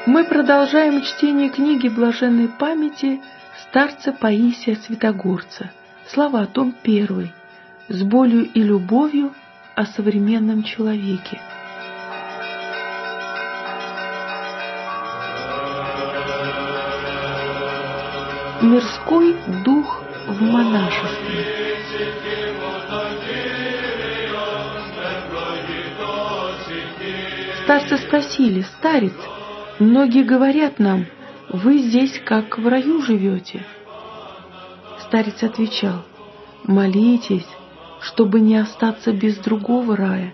Мы продолжаем чтение книги блаженной памяти старца Паисия Святогорца. Слова, том 1. С болью и любовью о современном человеке. Мирской дух в монашестве. Старцы спросили: «Старец, многие говорят нам, вы здесь как в раю живете». Старец отвечал: «Молитесь, чтобы не остаться без другого рая.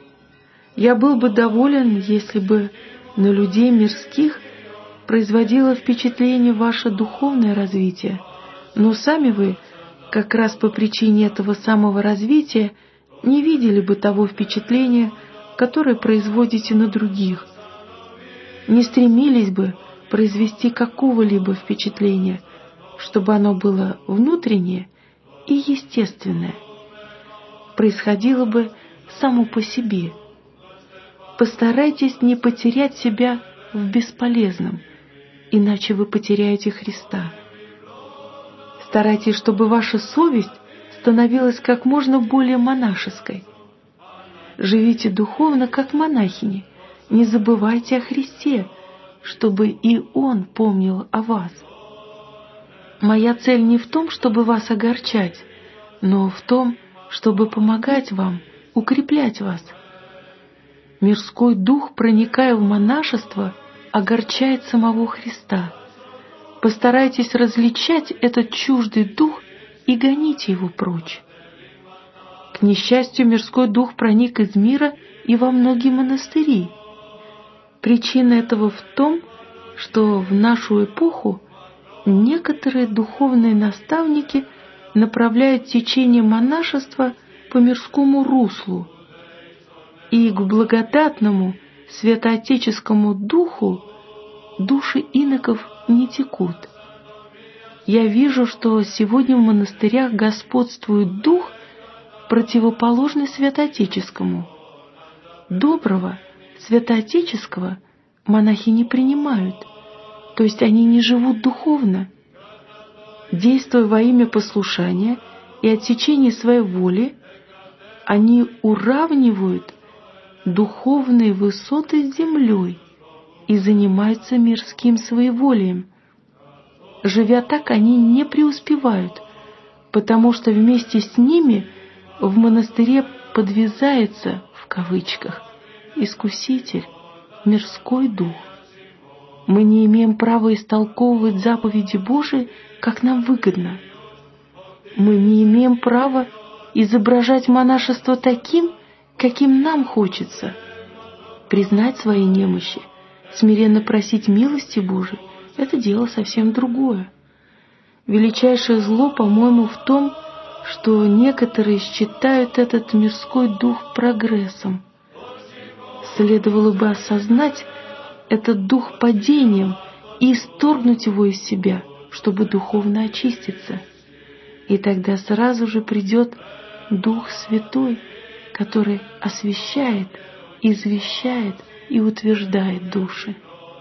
Я был бы доволен, если бы на людей мирских производило впечатление ваше духовное развитие, но сами вы, как раз по причине этого самого развития, не видели бы того впечатления, которое производите на других, не стремились бы произвести какого-либо впечатления, чтобы оно было внутреннее и естественное, происходило бы само по себе. Постарайтесь не потерять себя в бесполезном, иначе вы потеряете Христа. Старайтесь, чтобы ваша совесть становилась как можно более монашеской. Живите духовно, как монахини, не забывайте о Христе, чтобы и Он помнил о вас. Моя цель не в том, чтобы вас огорчать, но в том, чтобы помогать вам, укреплять вас. Мирской дух, проникая в монашество, огорчает самого Христа. Постарайтесь различать этот чуждый дух и гоните его прочь. К несчастью, мирской дух проник из мира и во многие монастыри. Причина этого в том, что в нашу эпоху некоторые духовные наставники направляют течение монашества по мирскому руслу, и к благодатному святоотеческому духу души иноков не текут. Я вижу, что сегодня в монастырях господствует дух, противоположный святоотеческому. Доброго, святоотеческого монахи не принимают, то есть они не живут духовно. Действуя во имя послушания и отсечения своей воли, они уравнивают духовные высоты с землей и занимаются мирским своеволием. Живя так, они не преуспевают, потому что вместе с ними в монастыре подвязается, в кавычках, искуситель, мирской дух. Мы не имеем права истолковывать заповеди Божии, как нам выгодно. Мы не имеем права изображать монашество таким, каким нам хочется. Признать свои немощи, смиренно просить милости Божией — это дело совсем другое. Величайшее зло, по-моему, в том, что некоторые считают этот мирской дух прогрессом. Следовало бы осознать этот дух падением и исторгнуть его из себя, чтобы духовно очиститься. И тогда сразу же придет Дух Святой, который освящает, извещает и утверждает души.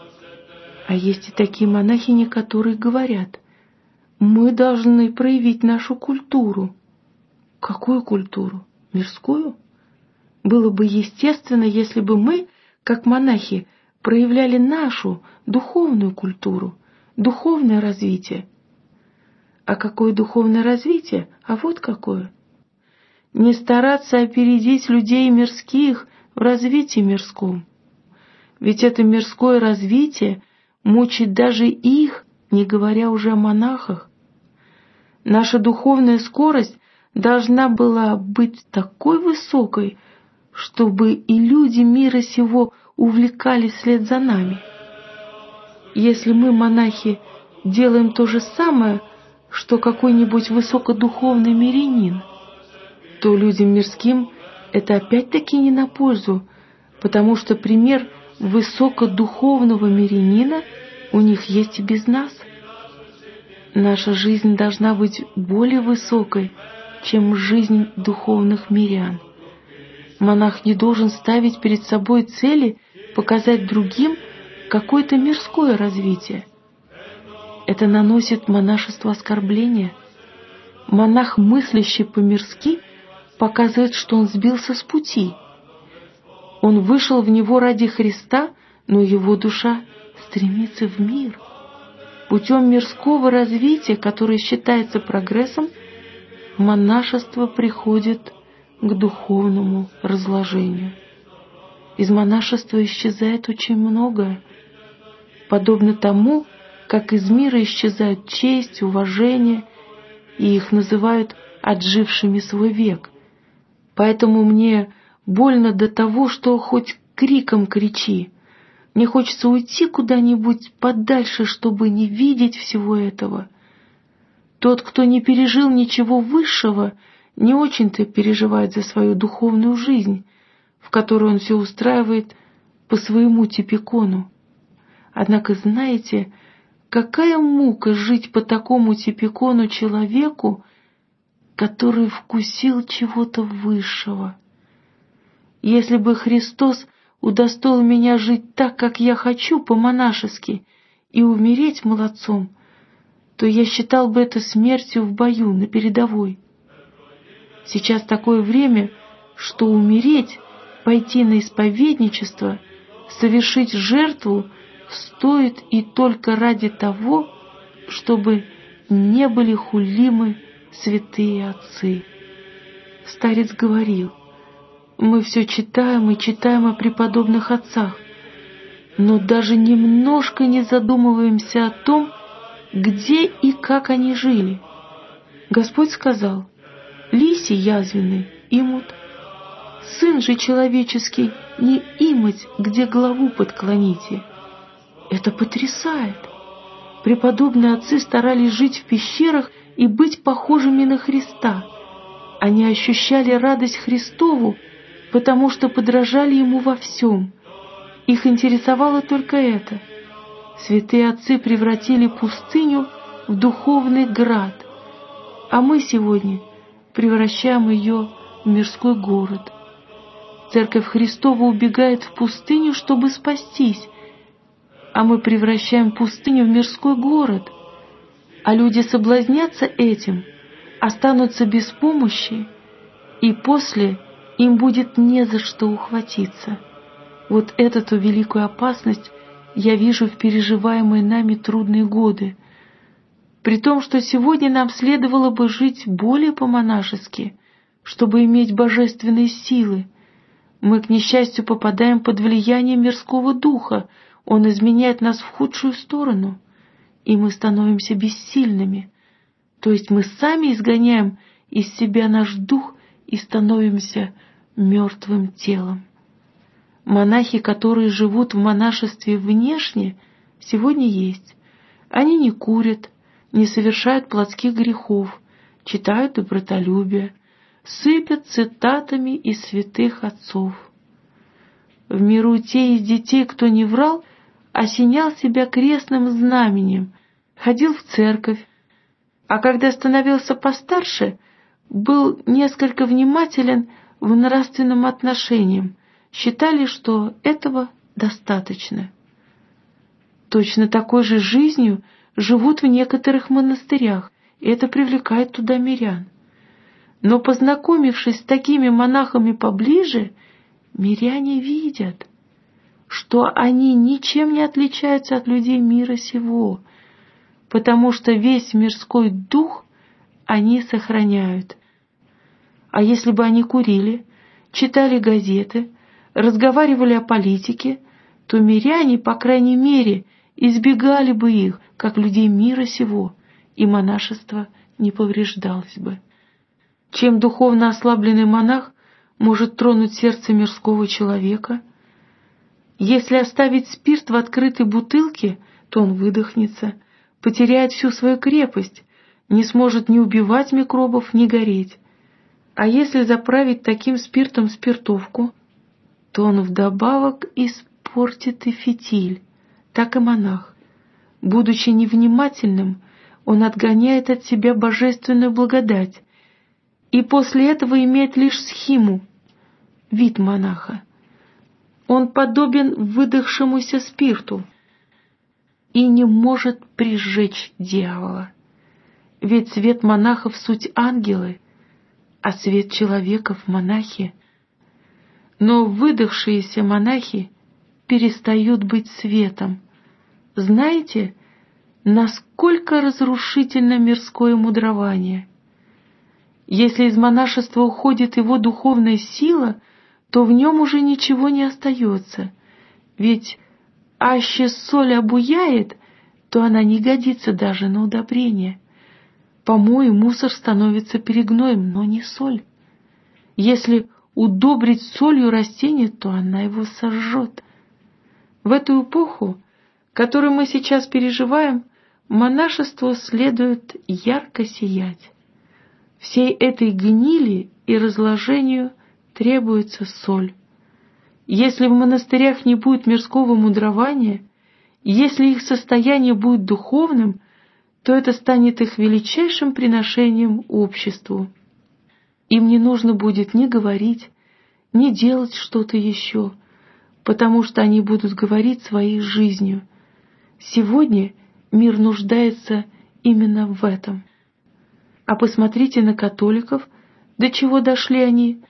А есть и такие монахини, которые говорят: мы должны проявить нашу культуру. Какую культуру? Мирскую? Было бы естественно, если бы мы, как монахи, проявляли нашу духовную культуру, духовное развитие. А какое духовное развитие? А вот какое. Не стараться опередить людей мирских в развитии мирском. Ведь это мирское развитие мучит даже их, не говоря уже о монахах. Наша духовная скорость должна была быть такой высокой, чтобы и люди мира сего увлекались вслед за нами. Если мы, монахи, делаем то же самое, что какой-нибудь высокодуховный мирянин, то людям мирским это опять-таки не на пользу, потому что пример высокодуховного мирянина у них есть и без нас. Наша жизнь должна быть более высокой, чем жизнь духовных мирян. Монах не должен ставить перед собой цели показать другим, какое-то мирское развитие. Это наносит монашеству оскорбление. Монах, мыслящий по-мирски, показывает, что он сбился с пути. Он вышел в него ради Христа, но его душа стремится в мир. Путем мирского развития, которое считается прогрессом, монашество приходит к духовному разложению. Из монашества исчезает очень многое, подобно тому, как из мира исчезают честь, уважение, и их называют отжившими свой век. Поэтому мне больно до того, что хоть криком кричи. Мне хочется уйти куда-нибудь подальше, чтобы не видеть всего этого. Тот, кто не пережил ничего высшего, не очень-то переживает за свою духовную жизнь, в которой он все устраивает по своему типикону. Однако знаете, какая мука жить по такому типикону человеку, который вкусил чего-то высшего. Если бы Христос удостоил меня жить так, как я хочу, по-монашески, и умереть молодцом, то я считал бы это смертью в бою, на передовой. Сейчас такое время, что умереть, пойти на исповедничество, совершить жертву стоит и только ради того, чтобы не были хулимы святые отцы. Старец говорил: мы все читаем и читаем о преподобных отцах, но даже немножко не задумываемся о том, где и как они жили. Господь сказал: лиси язвенный имут, сын же человеческий не имать, где главу подклоните. Это потрясает. Преподобные отцы старались жить в пещерах и быть похожими на Христа. Они ощущали радость Христову, потому что подражали Ему во всем. Их интересовало только это. Святые отцы превратили пустыню в духовный град, а мы сегодня превращаем ее в мирской город. Церковь Христова убегает в пустыню, чтобы спастись, а мы превращаем пустыню в мирской город, а люди соблазнятся этим, останутся без помощи, и после им будет не за что ухватиться. Вот эту великую опасность я вижу в переживаемые нами трудные годы, при том, что сегодня нам следовало бы жить более по-монашески, чтобы иметь божественные силы. Мы, к несчастью, попадаем под влияние мирского духа, он изменяет нас в худшую сторону, и мы становимся бессильными, то есть мы сами изгоняем из себя наш дух и становимся мертвым телом. Монахи, которые живут в монашестве внешне, сегодня есть. Они не курят, не совершают плотских грехов, читают добротолюбие, сыпят цитатами из святых отцов. В миру те из детей, кто не врал, осенял себя крестным знаменем, ходил в церковь, а когда становился постарше, был несколько внимателен в нравственном отношении, считали, что этого достаточно. Точно такой же жизнью живут в некоторых монастырях, и это привлекает туда мирян. Но, познакомившись с такими монахами поближе, миряне видят, что они ничем не отличаются от людей мира сего, потому что весь мирской дух они сохраняют. А если бы они курили, читали газеты, разговаривали о политике, то миряне, по крайней мере, избегали бы их, как людей мира сего, и монашество не повреждалось бы. Чем духовно ослабленный монах может тронуть сердце мирского человека? Если оставить спирт в открытой бутылке, то он выдохнется, потеряет всю свою крепость, не сможет ни убивать микробов, ни гореть. А если заправить таким спиртом спиртовку, то он вдобавок испортит и фитиль. Так и монах. Будучи невнимательным, он отгоняет от себя божественную благодать, и после этого имеет лишь схиму, вид монаха. Он подобен выдохшемуся спирту, и не может прижечь дьявола. Ведь свет монахов — суть ангелы, а свет человеков — монахи. Но выдохшиеся монахи перестают быть светом. Знаете, насколько разрушительно мирское мудрование? Если из монашества уходит его духовная сила, то в нем уже ничего не остается. Ведь аще соль обуяет, то она не годится даже на удобрение. Помой и мусор становится перегноем, но не соль. Если удобрить солью растение, то она его сожжет. В эту эпоху, которую мы сейчас переживаем, монашеству следует ярко сиять. Всей этой гнили и разложению требуется соль. Если в монастырях не будет мирского мудрования, если их состояние будет духовным, то это станет их величайшим приношением обществу. Им не нужно будет ни говорить, ни делать что-то еще, потому что они будут говорить своей жизнью. Сегодня мир нуждается именно в этом. А посмотрите на католиков, до чего дошли они.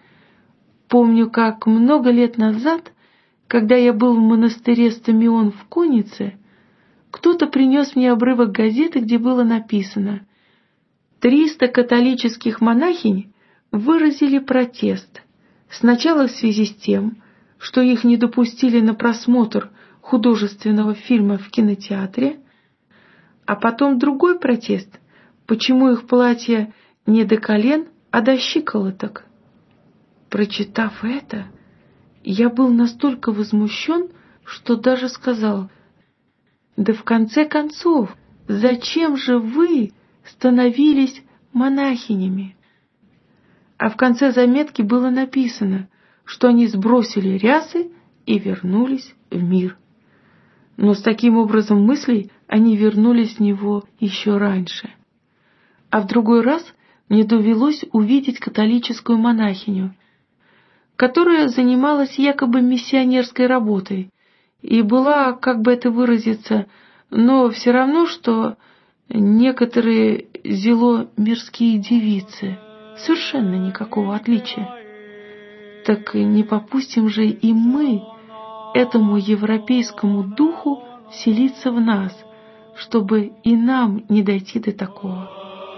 Помню, как много лет назад, когда я был в монастыре Стамион в Коннице, кто-то принес мне обрывок газеты, где было написано: 300 католических монахинь выразили протест. Сначала в связи с тем, что их не допустили на просмотр художественного фильма в кинотеатре, а потом другой протест, почему их платье не до колен, а до щиколоток. Прочитав это, я был настолько возмущен, что даже сказал: да в конце концов, зачем же вы становились монахинями? А в конце заметки было написано, что они сбросили рясы и вернулись в мир. Но с таким образом мыслей они вернулись в него еще раньше. А в другой раз мне довелось увидеть католическую монахиню, которая занималась якобы миссионерской работой и была, как бы это выразиться, но все равно, что некоторые зело мирские девицы. Совершенно никакого отличия. Так не попустим же и мы этому европейскому духу вселиться в нас, чтобы и нам не дойти до такого.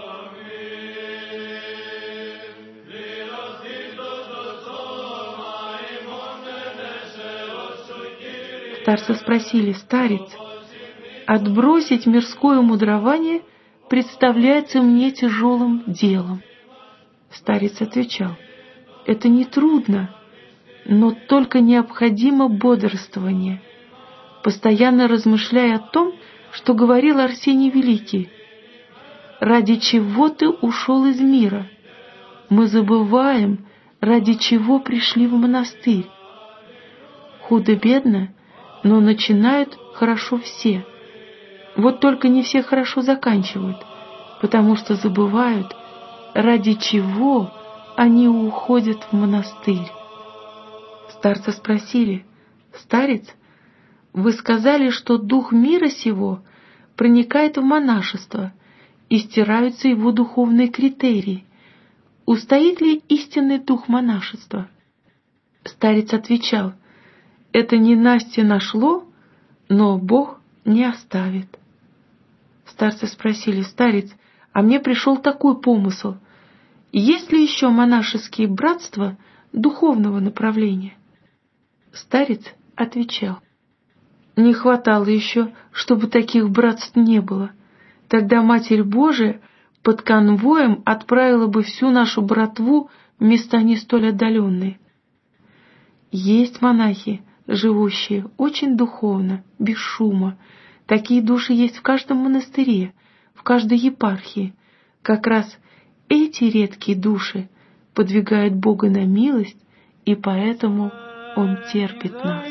Старца спросили: старец, отбросить мирское мудрование представляется мне тяжелым делом. Старец отвечал: это не трудно, но только необходимо бодрствование, постоянно размышляя о том, что говорил Арсений Великий: ради чего ты ушел из мира? Мы забываем, ради чего пришли в монастырь. Худо-бедно, но начинают хорошо все. Вот только не все хорошо заканчивают, потому что забывают, ради чего они уходят в монастырь. Старца спросили: старец, вы сказали, что дух мира сего проникает в монашество и стираются его духовные критерии. Устоит ли истинный дух монашества? Старец отвечал: это не Насте нашло, но Бог не оставит. Старцы спросили: старец, а мне пришел такой помысл: есть ли еще монашеские братства духовного направления? Старец отвечал: не хватало еще, чтобы таких братств не было. Тогда Матерь Божия под конвоем отправила бы всю нашу братву в места не столь отдаленные. Есть монахи, живущие очень духовно, без шума. Такие души есть в каждом монастыре, в каждой епархии. Как раз эти редкие души подвигают Бога на милость, и поэтому Он терпит нас.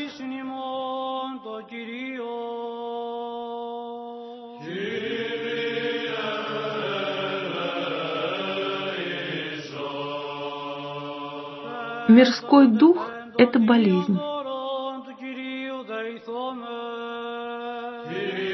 Мирской дух — это болезнь.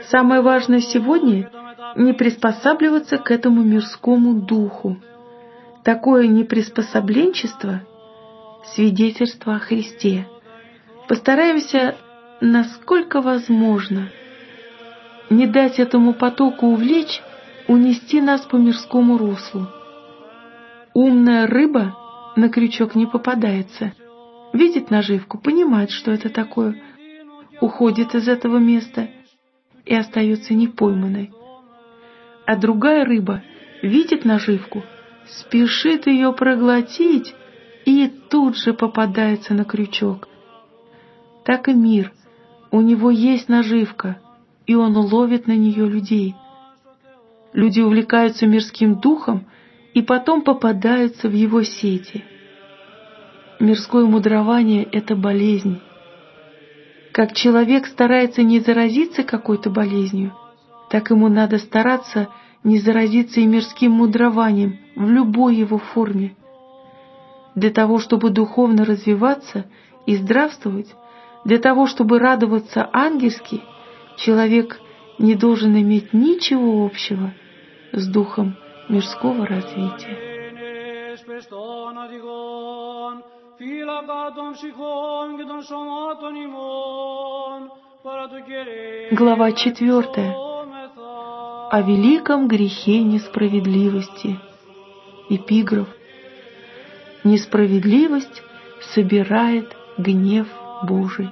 Самое важное сегодня — не приспосабливаться к этому мирскому духу. Такое неприспособленчество — свидетельство о Христе. Постараемся, насколько возможно, не дать этому потоку увлечь, унести нас по мирскому руслу. Умная рыба на крючок не попадается. Видит наживку, понимает, что это такое, уходит из этого места и остается непойманной. А другая рыба видит наживку, спешит ее проглотить и тут же попадается на крючок. Так и мир. У него есть наживка, и он ловит на нее людей. Люди увлекаются мирским духом и потом попадаются в его сети. Мирское мудрование — это болезнь. Как человек старается не заразиться какой-то болезнью, так ему надо стараться не заразиться и мирским мудрованием в любой его форме. Для того, чтобы духовно развиваться и здравствовать, для того, чтобы радоваться ангельски, человек не должен иметь ничего общего с духом мирского развития. Глава 4. О великом грехе несправедливости. Эпиграф. Несправедливость собирает гнев Божий.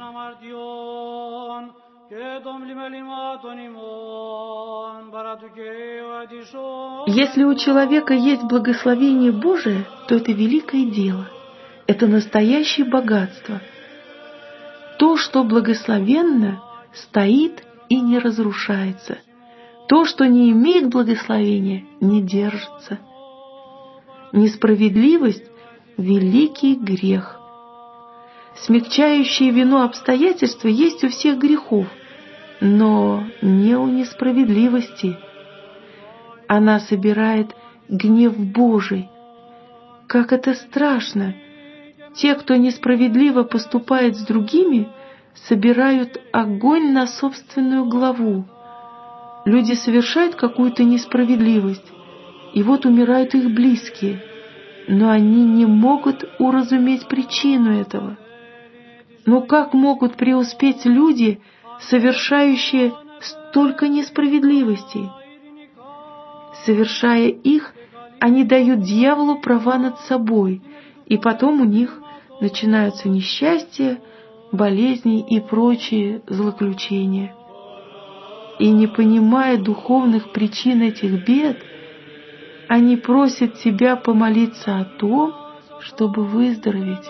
Если у человека есть благословение Божие, то это великое дело. Это настоящее богатство. То, что благословенно, стоит и не разрушается. То, что не имеет благословения, не держится. Несправедливость — великий грех. Смягчающее вину обстоятельства есть у всех грехов, но не у несправедливости. Она собирает гнев Божий. Как это страшно! Те, кто несправедливо поступает с другими, собирают огонь на собственную главу. Люди совершают какую-то несправедливость, и вот умирают их близкие, но они не могут уразуметь причину этого. Но как могут преуспеть люди, совершающие столько несправедливостей? Совершая их, они дают дьяволу права над собой, и потом у них начинаются несчастья, болезни и прочие злоключения. И не понимая духовных причин этих бед, они просят тебя помолиться о том, чтобы выздороветь.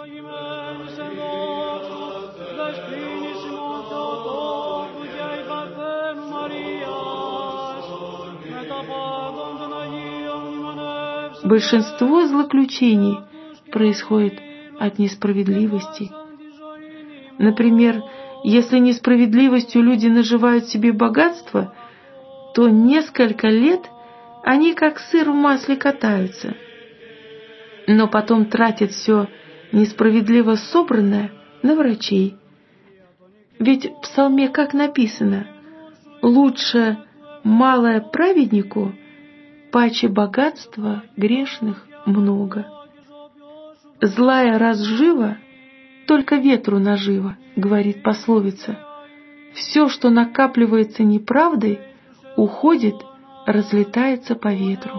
Большинство злоключений происходит от несправедливости. Например, если несправедливостью люди наживают себе богатство, то несколько лет они как сыр в масле катаются, но потом тратят все несправедливо собранное на врачей. Ведь в псалме как написано: «Лучше малое праведнику, паче богатства грешных много». «Злая разжива, только ветру нажива», говорит пословица. Все, что накапливается неправдой, уходит, разлетается по ветру.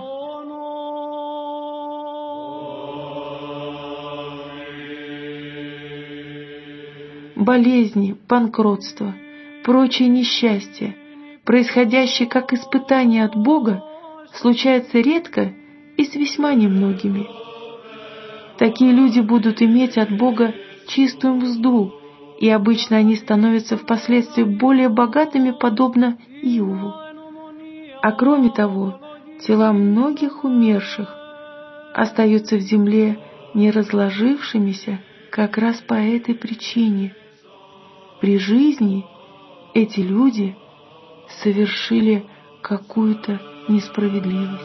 Болезни, банкротство, прочие несчастья, происходящие как испытания от Бога, случаются редко и с весьма немногими. Такие люди будут иметь от Бога чистую мзду, и обычно они становятся впоследствии более богатыми, подобно Иову. А кроме того, тела многих умерших остаются в земле не разложившимися как раз по этой причине. При жизни эти люди совершили какую-то несправедливость.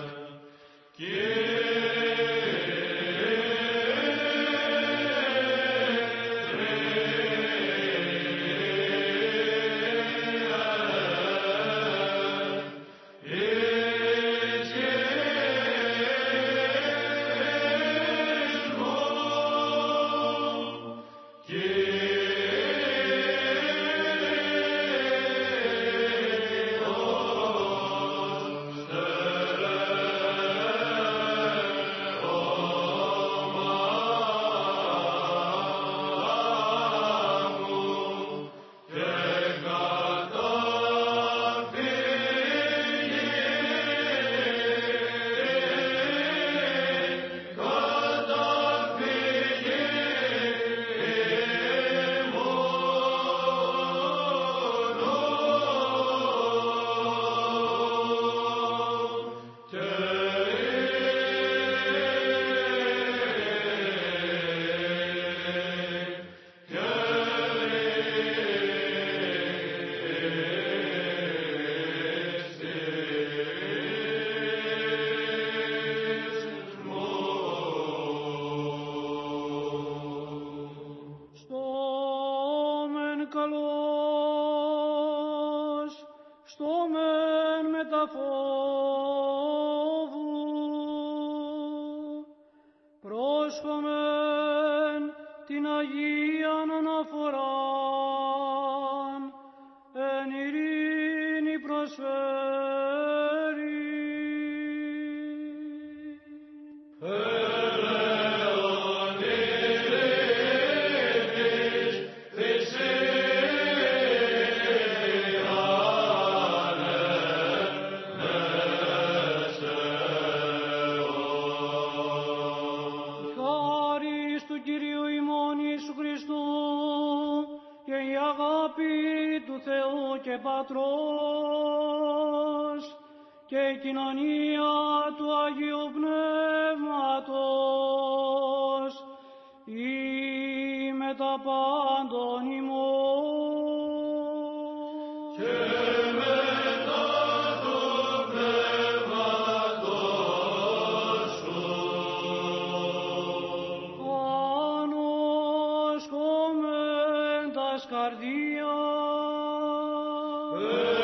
φόβου. Πρόσχομεν την Αγίαν αναφοράν, εν ειρήνη προσφέρει. Του Θεού και Πατρός και η κοινωνία του Αγίου Πνεύματος ή με τα πάντων ημών. Και μετά το πνεύματος σου. Ανόσκομεν τας καρδίας.